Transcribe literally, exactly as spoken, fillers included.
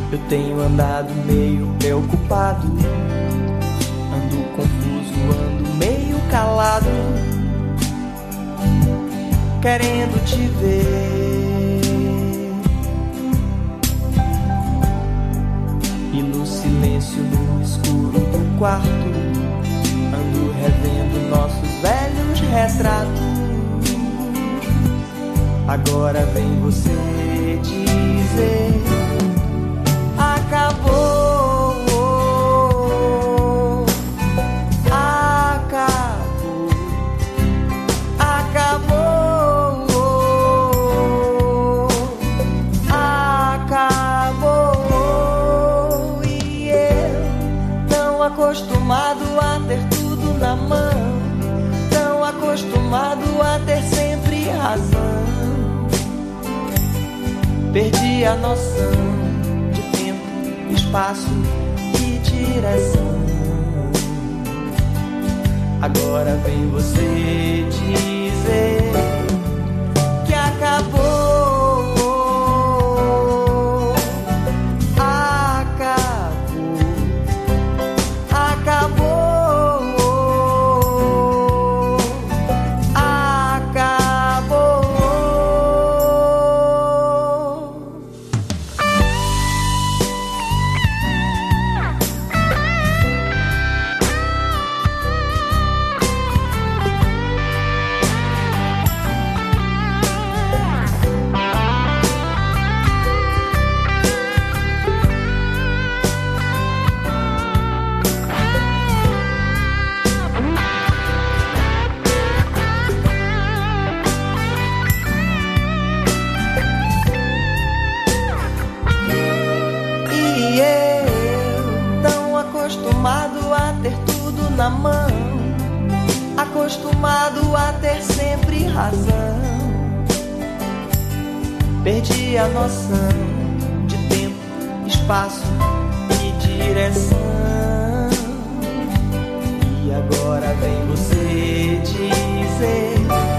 Eu tenho andado meio preocupado, ando confuso, ando meio calado, querendo te ver. E no silêncio, no escuro do quarto, ando revendo nossos velhos retratos. Agora vem você dizer: acabou, acabou, acabou, acabou. E eu, tão acostumado a ter tudo na mão, tão acostumado a ter sempre razão, perdi a noção de tempo, espaço e direção. Agora vem você dizer que acabou, acabou, acabou, acostumado a ter tudo na mão, acostumado a ter sempre razão, perdi a noção de tempo, espaço e direção. E agora vem você dizer